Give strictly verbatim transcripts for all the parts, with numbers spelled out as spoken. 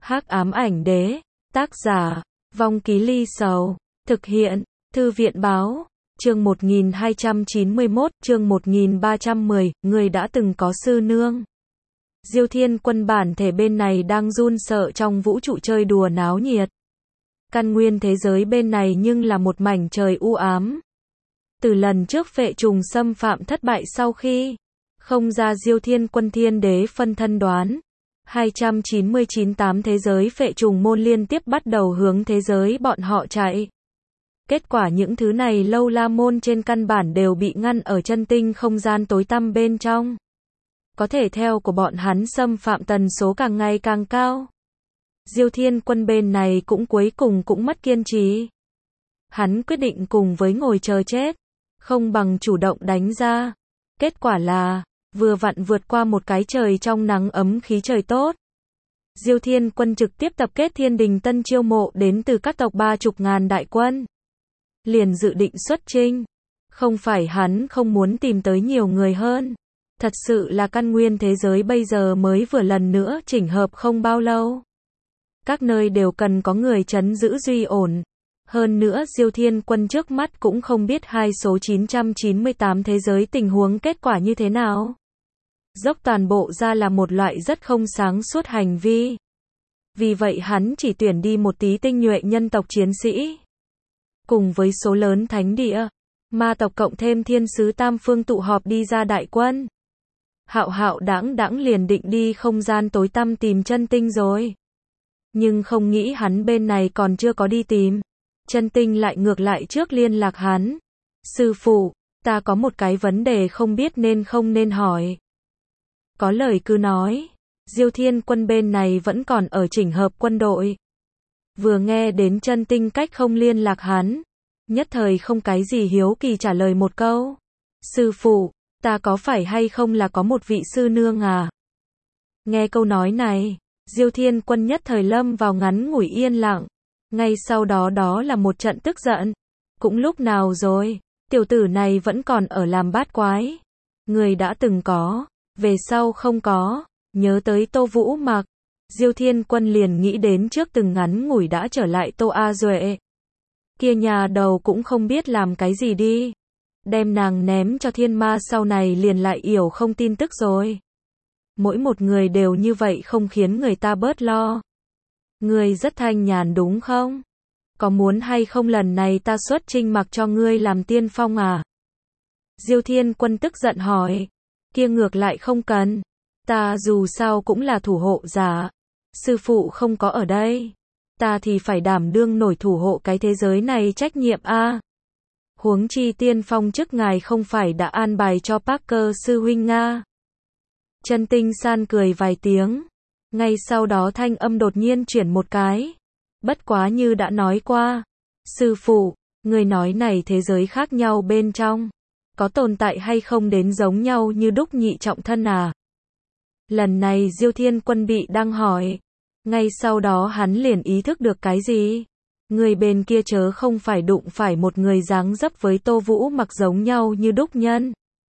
Hắc ám ảnh đế, tác giả, Vong Ký Ly Sầu, thực hiện, Thư viện báo, chương một nghìn hai trăm chín mươi mốt, chương một nghìn ba trăm mười, người đã từng có sư nương. Diêu Thiên Quân bản thể bên này đang run sợ trong vũ trụ chơi đùa náo nhiệt. Căn nguyên thế giới bên này nhưng là một mảnh trời u ám. Từ lần trước phệ trùng xâm phạm thất bại sau khi không ra Diêu Thiên Quân thiên đế phân thân đoán, hai trăm chín mươi chín tám thế giới phệ trùng môn liên tiếp bắt đầu hướng thế giới bọn họ chạy. Kết quả những thứ này lâu la môn trên căn bản đều bị ngăn ở chân tinh không gian tối tăm bên trong. Có thể theo của bọn hắn xâm phạm tần số càng ngày càng cao. Diêu Thiên Quân bên này cũng cuối cùng cũng mất kiên trì. Hắn quyết định cùng với ngồi chờ chết, không bằng chủ động đánh ra. Kết quả là, vừa vặn vượt qua một cái trời trong nắng ấm khí trời tốt. Diêu Thiên Quân trực tiếp tập kết thiên đình tân chiêu mộ đến từ các tộc ba chục ngàn đại quân. Liền dự định xuất chinh. Không phải hắn không muốn tìm tới nhiều người hơn. Thật sự là căn nguyên thế giới bây giờ mới vừa lần nữa chỉnh hợp không bao lâu. Các nơi đều cần có người trấn giữ duy ổn. Hơn nữa Diêu Thiên Quân trước mắt cũng không biết hai số chín trăm chín mươi tám thế giới tình huống kết quả như thế nào. Dốc toàn bộ ra là một loại rất không sáng suốt hành vi. Vì vậy hắn chỉ tuyển đi một tí tinh nhuệ nhân tộc chiến sĩ. Cùng với số lớn thánh địa, ma tộc cộng thêm thiên sứ tam phương tụ họp đi ra đại quân. Hạo hạo đãng đãng liền định đi không gian tối tăm tìm chân tinh rồi. Nhưng không nghĩ hắn bên này còn chưa có đi tìm. Chân tinh lại ngược lại trước liên lạc hắn. Sư phụ, ta có một cái vấn đề không biết nên không nên hỏi. Có lời cứ nói. Diêu Thiên Quân bên này vẫn còn ở chỉnh hợp quân đội. Vừa nghe đến chân tinh cách không liên lạc hắn. Nhất thời không cái gì hiếu kỳ trả lời một câu. Sư phụ, ta có phải hay không là có một vị sư nương à? Nghe câu nói này, Diêu Thiên Quân nhất thời lâm vào ngắn ngủi yên lặng. Ngay sau đó đó là một trận tức giận. Cũng lúc nào rồi, tiểu tử này vẫn còn ở làm bát quái. Người đã từng có, về sau không có. Nhớ tới Tô Vũ Mặc, Diêu Thiên Quân liền nghĩ đến trước từng ngắn ngủi đã trở lại Tô A Duệ. Kia nhà đầu cũng không biết làm cái gì đi. Đem nàng ném cho thiên ma sau này liền lại yểu không tin tức rồi. Mỗi một người đều như vậy không khiến người ta bớt lo. Ngươi rất thanh nhàn đúng không? Có muốn hay không lần này ta xuất chinh mặc cho ngươi làm tiên phong à? Diêu Thiên Quân tức giận hỏi. Kia ngược lại không cần. Ta dù sao cũng là thủ hộ giả. Sư phụ không có ở đây. Ta thì phải đảm đương nổi thủ hộ cái thế giới này trách nhiệm a. Huống chi tiên phong chức ngài không phải đã an bài cho Parker sư huynh Nga. Chân tinh san cười vài tiếng. Ngay sau đó thanh âm đột nhiên chuyển một cái. Bất quá như đã nói qua. Sư phụ, người nói này thế giới khác nhau bên trong. Có tồn tại hay không đến giống nhau như đúc nhị trọng thân à? Lần này Diêu Thiên Quân bị đang hỏi. Ngay sau đó hắn liền ý thức được cái gì? Người bên kia chớ không phải đụng phải một người dáng dấp với Tô Vũ Mặc giống nhau như đúc nhân.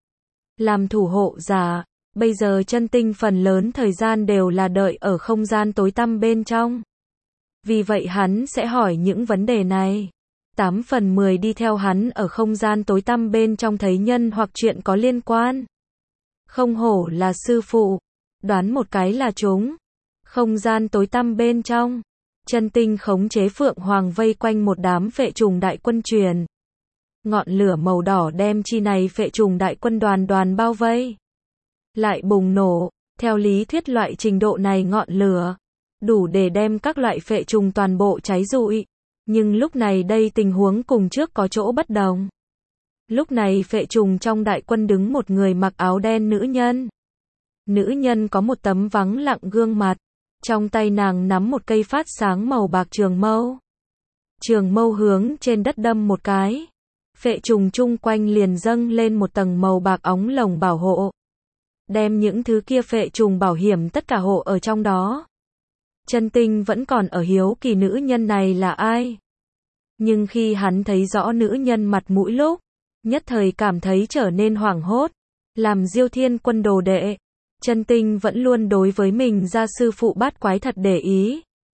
Làm thủ hộ giả, bây giờ chân tinh phần lớn thời gian đều là đợi ở không gian tối tăm bên trong. Vì vậy hắn sẽ hỏi những vấn đề này. tám phần mười đi theo hắn ở không gian tối tăm bên trong thấy nhân hoặc chuyện có liên quan. Không hổ là sư phụ. Đoán một cái là chúng. Không gian tối tăm bên trong. Chân tinh khống chế Phượng Hoàng vây quanh một đám phệ trùng đại quân truyền. Ngọn lửa màu đỏ đem chi này phệ trùng đại quân đoàn đoàn bao vây. Lại bùng nổ. Theo lý thuyết loại trình độ này ngọn lửa đủ để đem các loại phệ trùng toàn bộ cháy rụi. Nhưng lúc này đây tình huống cùng trước có chỗ bất đồng. Lúc này phệ trùng trong đại quân đứng một người mặc áo đen nữ nhân. Nữ nhân có một tấm vắng lặng gương mặt. Trong tay nàng nắm một cây phát sáng màu bạc trường mâu. Trường mâu hướng trên đất đâm một cái. Phệ trùng chung quanh liền dâng lên một tầng màu bạc óng lồng bảo hộ. Đem những thứ kia phệ trùng bảo hiểm tất cả hộ ở trong đó. Chân tinh vẫn còn ở hiếu kỳ nữ nhân này là ai. Nhưng khi hắn thấy rõ nữ nhân mặt mũi lúc, nhất thời cảm thấy trở nên hoảng hốt. Làm Diêu Thiên Quân đồ đệ. Chân tinh vẫn luôn đối với mình gia sư phụ bát quái thật để ý.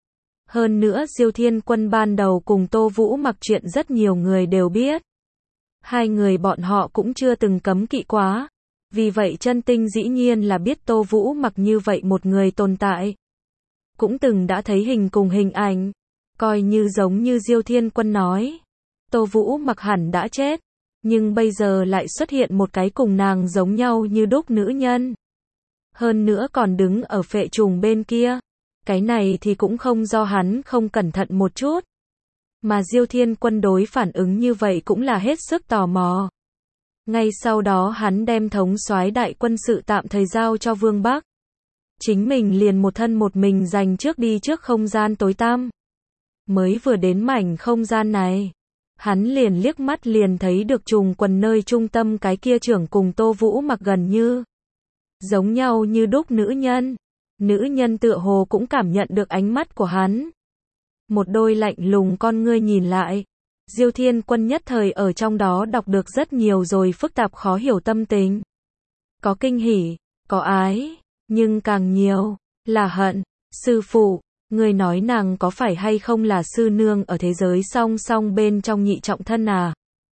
Hơn nữa Diêu Thiên Quân ban đầu cùng Tô Vũ Mặc chuyện rất nhiều người đều biết. Hai người bọn họ cũng chưa từng cấm kỵ quá. Vì vậy Chân Tinh dĩ nhiên là biết Tô Vũ Mặc như vậy một người tồn tại. Cũng từng đã thấy hình cùng hình ảnh. Coi như giống như Diêu Thiên Quân nói. Tô Vũ Mặc hẳn đã chết. Nhưng bây giờ lại xuất hiện một cái cùng nàng giống nhau như đúc nữ nhân. Hơn nữa còn đứng ở phệ trùng bên kia. Cái này thì cũng không do hắn không cẩn thận một chút. Mà Diêu Thiên Quân đối phản ứng như vậy cũng là hết sức tò mò. Ngay sau đó hắn đem thống soái đại quân sự tạm thời giao cho Vương Bắc. Chính mình liền một thân một mình giành trước đi trước không gian tối tăm. Mới vừa đến mảnh không gian này. Hắn liền liếc mắt liền thấy được trùng quần nơi trung tâm cái kia trưởng cùng Tô Vũ Mặc gần như. Giống nhau như đúc nữ nhân. Nữ nhân tựa hồ cũng cảm nhận được ánh mắt của hắn. Một đôi lạnh lùng con ngươi nhìn lại. Diêu Thiên Quân nhất thời ở trong đó đọc được rất nhiều rồi phức tạp khó hiểu tâm tình. Có kinh hỉ, có ái, nhưng càng nhiều là hận. Sư phụ, ngươi nói nàng có phải hay không là sư nương ở thế giới song song bên trong nhị trọng thân à?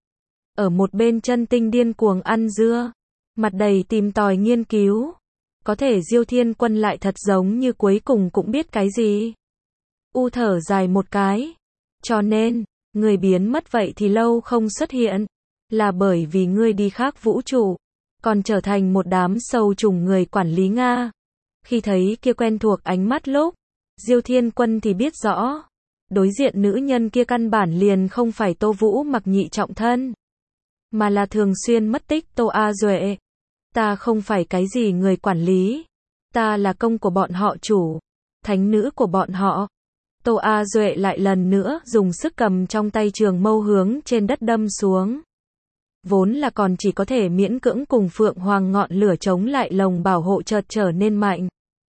Ở một bên Chân Tinh điên cuồng ăn dưa, mặt đầy tìm tòi nghiên cứu. Có thể Diêu Thiên Quân lại thật giống như cuối cùng cũng biết cái gì. U thở dài một cái. Cho nên, người biến mất vậy thì lâu không xuất hiện. Là bởi vì ngươi đi khác vũ trụ. Còn trở thành một đám sâu trùng người quản lý Nga. Khi thấy kia quen thuộc ánh mắt lúc. Diêu Thiên Quân thì biết rõ. Đối diện nữ nhân kia căn bản liền không phải Tô Vũ Mặc nhị trọng thân. Mà là thường xuyên mất tích Tô A Duệ. Ta không phải cái gì người quản lý. Ta là công của bọn họ chủ. Thánh nữ của bọn họ. Tô A Duệ lại lần nữa dùng sức cầm trong tay trường mâu hướng trên đất đâm xuống. Vốn là còn chỉ có thể miễn cưỡng cùng Phượng Hoàng ngọn lửa chống lại lồng bảo hộ chợt trở nên mạnh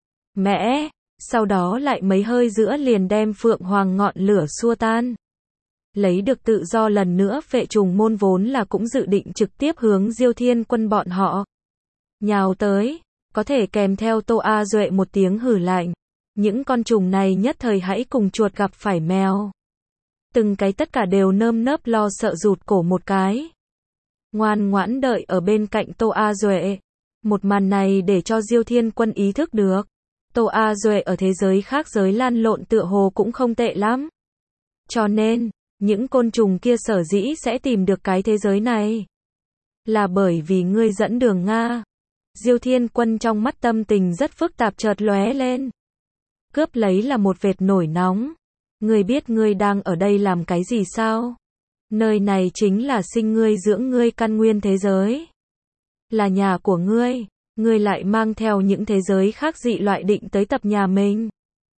mẽ. Sau đó lại mấy hơi giữa liền đem Phượng Hoàng ngọn lửa xua tan. Lấy được tự do lần nữa phệ trùng môn vốn là cũng dự định trực tiếp hướng Diêu Thiên Quân bọn họ. Nhào tới, có thể kèm theo Tô A Duệ một tiếng hử lạnh. Những con trùng này nhất thời hãy cùng chuột gặp phải mèo. Từng cái tất cả đều nơm nớp lo sợ rụt cổ một cái. Ngoan ngoãn đợi ở bên cạnh Tô A Duệ. Một màn này để cho Diêu Thiên Quân ý thức được. Tô A Duệ ở thế giới khác giới lan lộn tựa hồ cũng không tệ lắm. Cho nên, những côn trùng kia sở dĩ sẽ tìm được cái thế giới này. Là bởi vì ngươi dẫn đường Nga. Diêu Thiên Quân trong mắt tâm tình rất phức tạp chợt lóe lên. Cướp lấy là một vệt nổi nóng. Ngươi biết ngươi đang ở đây làm cái gì sao? Nơi này chính là sinh ngươi dưỡng ngươi căn nguyên thế giới. Là nhà của ngươi. Ngươi lại mang theo những thế giới khác dị loại định tới tập nhà mình.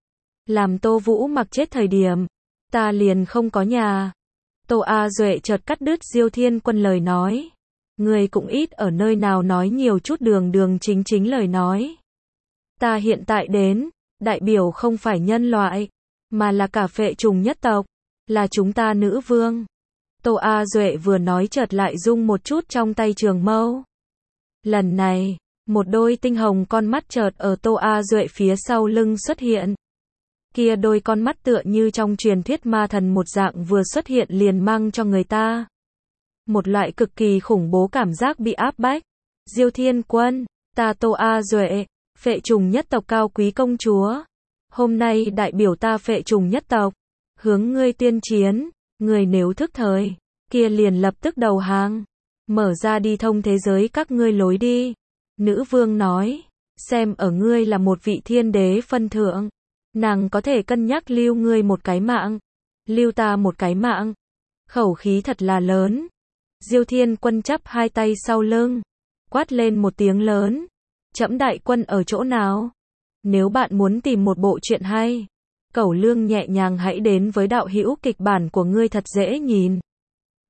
Làm Tô Vũ Mặc chết thời điểm. Ta liền không có nhà. Tô A Duệ chợt cắt đứt Diêu Thiên Quân lời nói. Ngươi cũng ít ở nơi nào nói nhiều chút đường đường chính chính lời nói. Ta hiện tại đến, đại biểu không phải nhân loại, mà là cả phệ trùng nhất tộc, là chúng ta nữ vương. Tô A Duệ vừa nói chợt lại rung một chút trong tay trường mâu. Lần này, một đôi tinh hồng con mắt chợt ở Tô A Duệ phía sau lưng xuất hiện. Kia đôi con mắt tựa như trong truyền thuyết ma thần một dạng vừa xuất hiện liền mang cho người ta một loại cực kỳ khủng bố cảm giác bị áp bách. Diêu Thiên Quân, ta Tô A Duệ, phệ trùng nhất tộc cao quý công chúa. Hôm nay đại biểu ta phệ trùng nhất tộc, hướng ngươi tuyên chiến, ngươi nếu thức thời, kia liền lập tức đầu hàng, mở ra đi thông thế giới các ngươi lối đi. Nữ vương nói, xem ở ngươi là một vị thiên đế phân thượng, nàng có thể cân nhắc lưu ngươi một cái mạng, lưu ta một cái mạng. Khẩu khí thật là lớn. Diêu Thiên Quân chắp hai tay sau lưng, quát lên một tiếng lớn. Trẫm đại quân ở chỗ nào? Nếu bạn muốn tìm một bộ truyện hay, cẩu lương nhẹ nhàng hãy đến với đạo hữu kịch bản của ngươi thật dễ nhìn.